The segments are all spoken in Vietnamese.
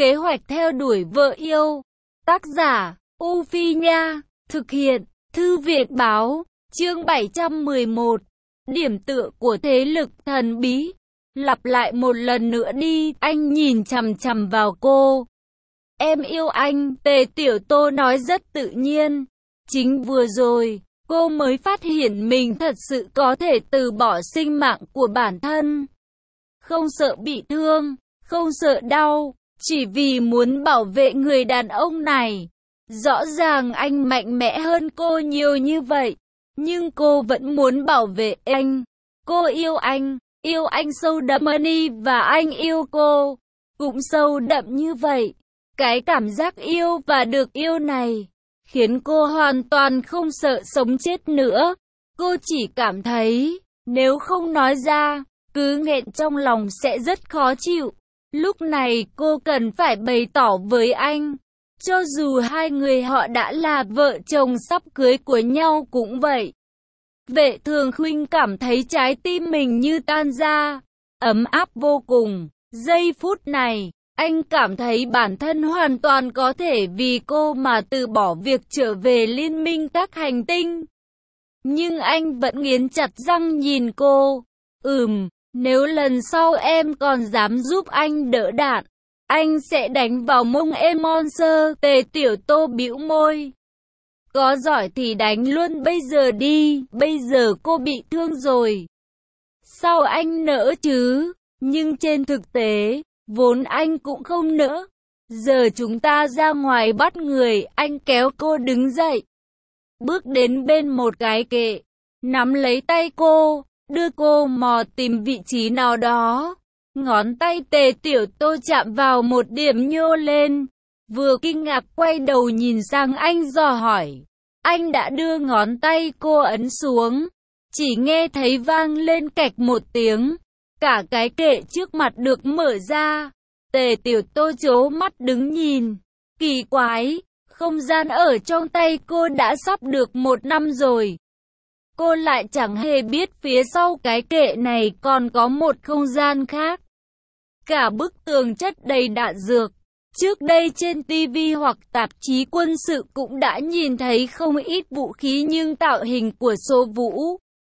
Kế hoạch theo đuổi vợ yêu. Tác giả, U Phi Nha. Thực hiện, Thư viện Báo. Chương 711. Điểm tựa của thế lực thần bí. Lặp lại một lần nữa đi, anh nhìn chằm chằm vào cô. Em yêu anh, Tề Tiểu Tô nói rất tự nhiên. Chính vừa rồi, cô mới phát hiện mình thật sự có thể từ bỏ sinh mạng của bản thân. Không sợ bị thương, không sợ đau, chỉ vì muốn bảo vệ người đàn ông này. Rõ ràng anh mạnh mẽ hơn cô nhiều như vậy, nhưng cô vẫn muốn bảo vệ anh. Cô yêu anh sâu đậm đi, và anh yêu cô cũng sâu đậm như vậy. Cái cảm giác yêu và được yêu này khiến cô hoàn toàn không sợ sống chết nữa. Cô chỉ cảm thấy nếu không nói ra, cứ nghẹn trong lòng sẽ rất khó chịu. Lúc này cô cần phải bày tỏ với anh. Cho dù hai người họ đã là vợ chồng sắp cưới của nhau cũng vậy. Vệ Thường Khuynh cảm thấy trái tim mình như tan ra, ấm áp vô cùng. Giây phút này, anh cảm thấy bản thân hoàn toàn có thể vì cô mà từ bỏ việc trở về liên minh các hành tinh. Nhưng anh vẫn nghiến chặt răng nhìn cô. Nếu lần sau em còn dám giúp anh đỡ đạn, anh sẽ đánh vào mông em monster. Tề Tiểu Tô bĩu môi. Có giỏi thì đánh luôn bây giờ đi, bây giờ cô bị thương rồi. Sao anh nỡ chứ? Nhưng trên thực tế, vốn anh cũng không nỡ. Giờ chúng ta ra ngoài bắt người, anh kéo cô đứng dậy. Bước đến bên một cái kệ, nắm lấy tay cô, đưa cô mò tìm vị trí nào đó. Ngón tay Tề Tiểu Tô chạm vào một điểm nhô lên. Vừa kinh ngạc quay đầu nhìn sang anh dò hỏi. Anh đã đưa ngón tay cô ấn xuống. Chỉ nghe thấy vang lên cạch một tiếng. Cả cái kệ trước mặt được mở ra. Tề Tiểu Tô trố mắt đứng nhìn. Kỳ quái, không gian ở trong tay cô đã sắp được 1 năm rồi. Cô lại chẳng hề biết phía sau cái kệ này còn có một không gian khác. Cả bức tường chất đầy đạn dược. Trước đây trên TV hoặc tạp chí quân sự cũng đã nhìn thấy không ít vũ khí, nhưng tạo hình của số vũ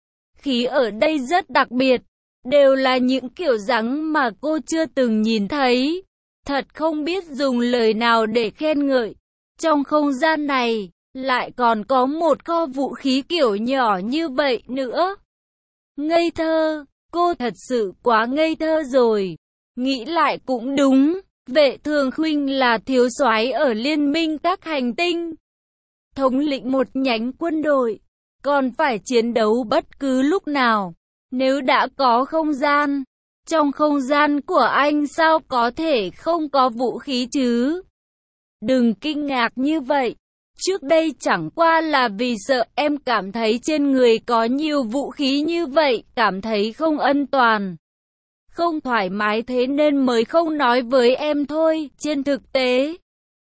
khí ở đây rất đặc biệt. Đều là những kiểu dáng mà cô chưa từng nhìn thấy. Thật không biết dùng lời nào để khen ngợi. Trong không gian này, lại còn có một kho vũ khí kiểu nhỏ như vậy nữa. Ngây thơ, cô thật sự quá ngây thơ rồi. Nghĩ lại cũng đúng, Vệ Thường Khuynh là thiếu soái ở liên minh các hành tinh. Thống lĩnh một nhánh quân đội, còn phải chiến đấu bất cứ lúc nào. Nếu đã có không gian, trong không gian của anh sao có thể không có vũ khí chứ? Đừng kinh ngạc như vậy. Trước đây chẳng qua là vì sợ em cảm thấy trên người có nhiều vũ khí như vậy, cảm thấy không an toàn, không thoải mái, thế nên mới không nói với em thôi. Trên thực tế,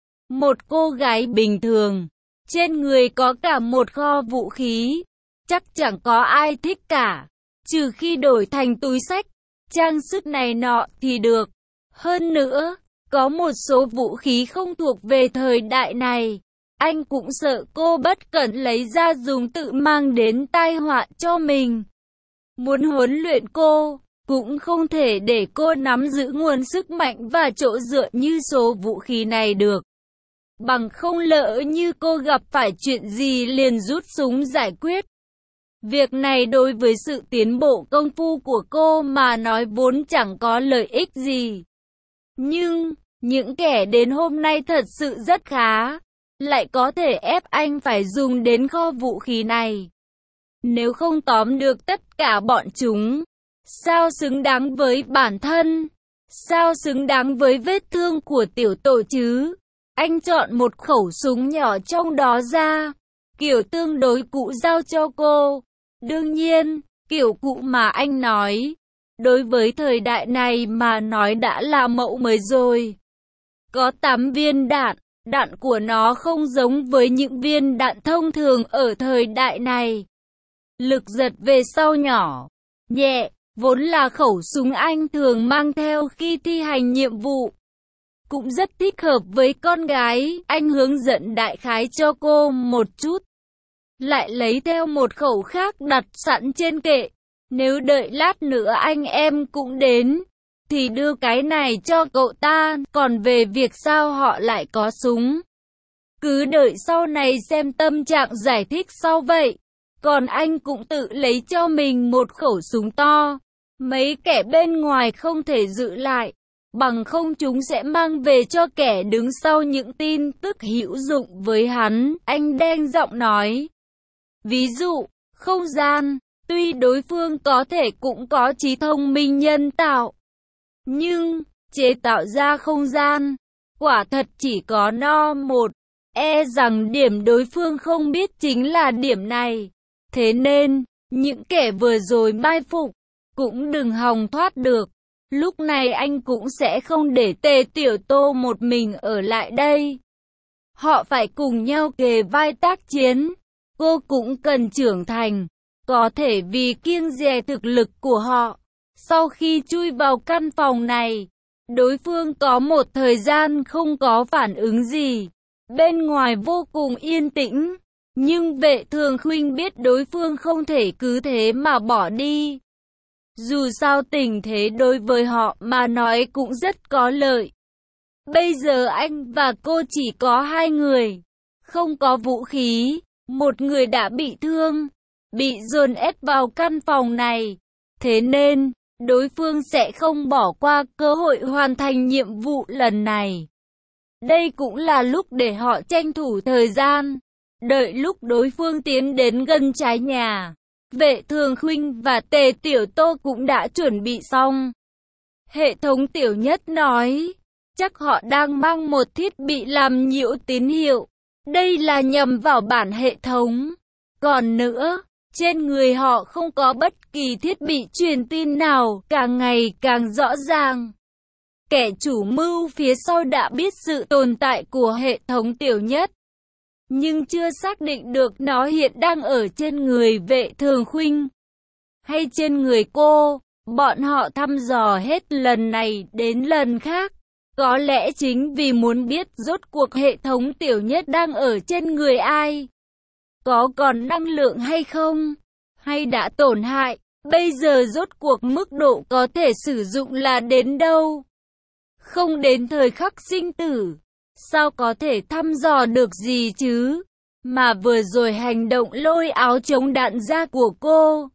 một cô gái bình thường, trên người có cả một kho vũ khí, chắc chẳng có ai thích cả. Trừ khi đổi thành túi xách, trang sức này nọ thì được. Hơn nữa, có một số vũ khí không thuộc về thời đại này. Anh cũng sợ cô bất cẩn lấy ra dùng tự mang đến tai họa cho mình. Muốn huấn luyện cô, cũng không thể để cô nắm giữ nguồn sức mạnh và chỗ dựa như số vũ khí này được. Bằng không lỡ như cô gặp phải chuyện gì liền rút súng giải quyết. Việc này đối với sự tiến bộ công phu của cô mà nói vốn chẳng có lợi ích gì. Nhưng, những kẻ đến hôm nay thật sự rất khá, lại có thể ép anh phải dùng đến kho vũ khí này. Nếu không tóm được tất cả bọn chúng, sao xứng đáng với bản thân? Sao xứng đáng với vết thương của Tiểu Tổ chứ? Anh chọn một khẩu súng nhỏ trong đó ra, kiểu tương đối cũ giao cho cô. Đương nhiên, kiểu cũ mà anh nói, đối với thời đại này mà nói đã là mẫu mới rồi. Có 8 viên đạn, đạn của nó không giống với những viên đạn thông thường ở thời đại này. Lực giật về sau nhỏ, nhẹ, vốn là khẩu súng anh thường mang theo khi thi hành nhiệm vụ. cũng rất thích hợp với con gái. Anh hướng dẫn đại khái cho cô một chút, lại lấy theo một khẩu khác đặt sẵn trên kệ. Nếu đợi lát nữa anh em cũng đến, thì đưa cái này cho cậu ta, còn về việc sao họ lại có súng, cứ đợi sau này xem tâm trạng giải thích sau vậy. Còn anh cũng tự lấy cho mình một khẩu súng to, mấy kẻ bên ngoài không thể giữ lại, bằng không chúng sẽ mang về cho kẻ đứng sau những tin tức hữu dụng với hắn. Anh đen giọng nói, ví dụ, không gian, tuy đối phương có thể cũng có trí thông minh nhân tạo, nhưng chế tạo ra không gian, quả thật chỉ có no một. E rằng điểm đối phương không biết chính là điểm này. Thế nên, những kẻ vừa rồi mai phục, cũng đừng hòng thoát được. Lúc này anh cũng sẽ không để Tề Tiểu Tô một mình ở lại đây. Họ phải cùng nhau kề vai tác chiến. Cô cũng cần trưởng thành, có thể vì kiêng dè thực lực của họ. Sau khi chui vào căn phòng này, đối phương có một thời gian không có phản ứng gì. Bên ngoài vô cùng yên tĩnh, nhưng Vệ Thường Khuynh biết đối phương không thể cứ thế mà bỏ đi. Dù sao tình thế đối với họ mà nói cũng rất có lợi. Bây giờ anh và cô chỉ có hai người, không có vũ khí, một người đã bị thương, bị dồn ép vào căn phòng này. Thế nên, đối phương sẽ không bỏ qua cơ hội hoàn thành nhiệm vụ lần này. Đây cũng là lúc để họ tranh thủ thời gian, đợi lúc đối phương tiến đến gần trái nhà. Vệ Thường Khuynh và Tề Tiểu Tô cũng đã chuẩn bị xong. Hệ thống Tiểu Nhất nói, chắc họ đang mang một thiết bị làm nhiễu tín hiệu. Đây là nhằm vào bản hệ thống. Còn nữa, trên người họ không có bất kỳ thiết bị truyền tin nào, càng ngày càng rõ ràng. Kẻ chủ mưu phía sau đã biết sự tồn tại của hệ thống Tiểu Nhất, nhưng chưa xác định được nó hiện đang ở trên người Vệ Thường Khuynh hay trên người cô. Bọn họ thăm dò hết lần này đến lần khác, có lẽ chính vì muốn biết rốt cuộc hệ thống Tiểu Nhất đang ở trên người ai, có còn năng lượng hay không, hay đã tổn hại. Bây giờ rốt cuộc mức độ có thể sử dụng là đến đâu? Không đến thời khắc sinh tử, sao có thể thăm dò được gì chứ? Mà vừa rồi hành động lôi áo chống đạn ra của cô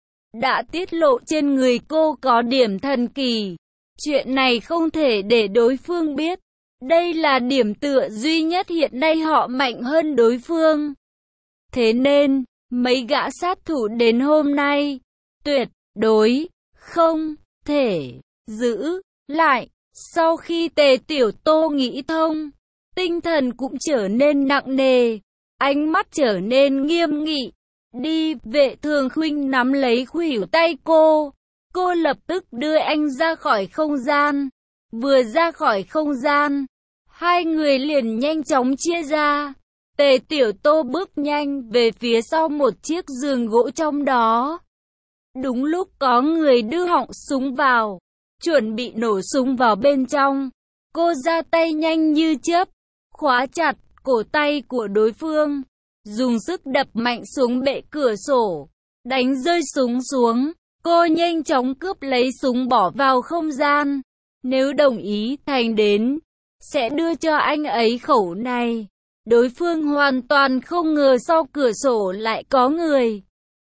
đã tiết lộ trên người cô có điểm thần kỳ. Chuyện này không thể để đối phương biết. Đây là điểm tựa duy nhất hiện nay họ mạnh hơn đối phương. Thế nên, mấy gã sát thủ đến hôm nay, tuyệt đối không thể giữ lại. Sau khi Tề Tiểu Tô nghĩ thông, tinh thần cũng trở nên nặng nề, ánh mắt trở nên nghiêm nghị. Đi, Vệ Thường Khuynh nắm lấy khuỷu tay cô lập tức đưa anh ra khỏi không gian. Vừa ra khỏi không gian, hai người liền nhanh chóng chia ra. Tề Tiểu Tô bước nhanh về phía sau một chiếc giường gỗ trong đó. Đúng lúc có người đưa họng súng vào, chuẩn bị nổ súng vào bên trong. Cô ra tay nhanh như chớp, khóa chặt cổ tay của đối phương, dùng sức đập mạnh xuống bệ cửa sổ, đánh rơi súng xuống. Cô nhanh chóng cướp lấy súng bỏ vào không gian. Nếu đồng ý thành đến, sẽ đưa cho anh ấy khẩu này. Đối phương hoàn toàn không ngờ sau cửa sổ lại có người.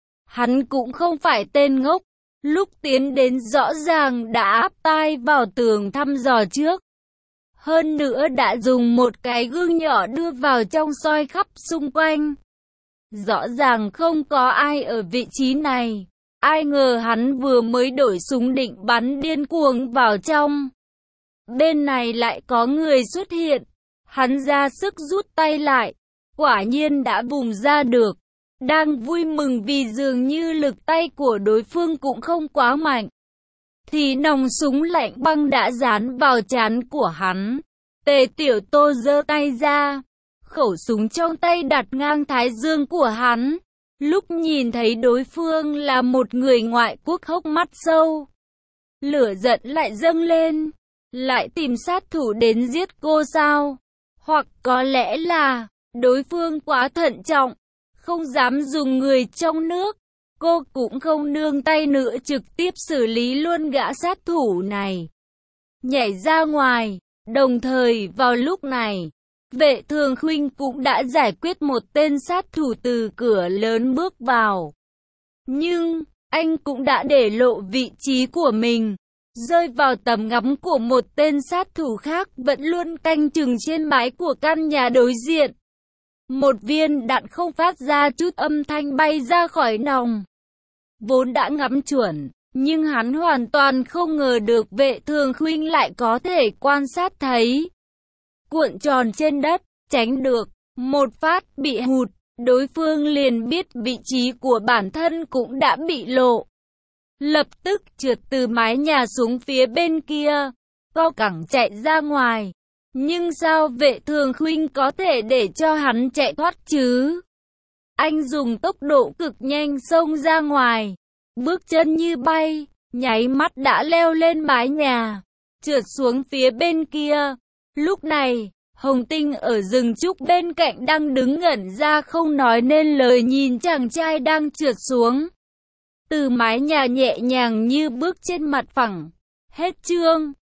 Hắn cũng không phải tên ngốc, lúc tiến đến rõ ràng đã áp tai vào tường thăm dò trước. Hơn nữa đã dùng một cái gương nhỏ đưa vào trong soi khắp xung quanh. Rõ ràng không có ai ở vị trí này. Ai ngờ hắn vừa mới đổi súng định bắn điên cuồng vào trong. Bên này lại có người xuất hiện. Hắn ra sức rút tay lại. Quả nhiên đã vùng ra được. Đang vui mừng vì dường như lực tay của đối phương cũng không quá mạnh, thì nòng súng lạnh băng đã dán vào trán của hắn. Tề Tiểu Tô giơ tay ra, khẩu súng trong tay đặt ngang thái dương của hắn. Lúc nhìn thấy đối phương là một người ngoại quốc hốc mắt sâu, lửa giận lại dâng lên. lại tìm sát thủ đến giết cô sao? Hoặc có lẽ là đối phương quá thận trọng, không dám dùng người trong nước. Cô cũng không nương tay nữa, trực tiếp xử lý luôn gã sát thủ này, nhảy ra ngoài. Đồng thời vào lúc này, Vệ Thường Khuynh cũng đã giải quyết một tên sát thủ từ cửa lớn bước vào. Nhưng, anh cũng đã để lộ vị trí của mình, rơi vào tầm ngắm của một tên sát thủ khác vẫn luôn canh chừng trên mái của căn nhà đối diện. Một viên đạn không phát ra chút âm thanh bay ra khỏi nòng. Vốn đã ngắm chuẩn, nhưng hắn hoàn toàn không ngờ được Vệ Thường Khuynh lại có thể quan sát thấy. Cuộn tròn trên đất, tránh được, một phát bị hụt, đối phương liền biết vị trí của bản thân cũng đã bị lộ. Lập tức trượt từ mái nhà xuống phía bên kia, co cẳng chạy ra ngoài. Nhưng sao Vệ Thường Khuynh có thể để cho hắn chạy thoát chứ? Anh dùng tốc độ cực nhanh xông ra ngoài, bước chân như bay, nháy mắt đã leo lên mái nhà, trượt xuống phía bên kia. Lúc này, Hồng Tinh ở rừng trúc bên cạnh đang đứng ngẩn ra không nói nên lời, nhìn chàng trai đang trượt xuống từ mái nhà nhẹ nhàng như bước trên mặt phẳng. Hết chương.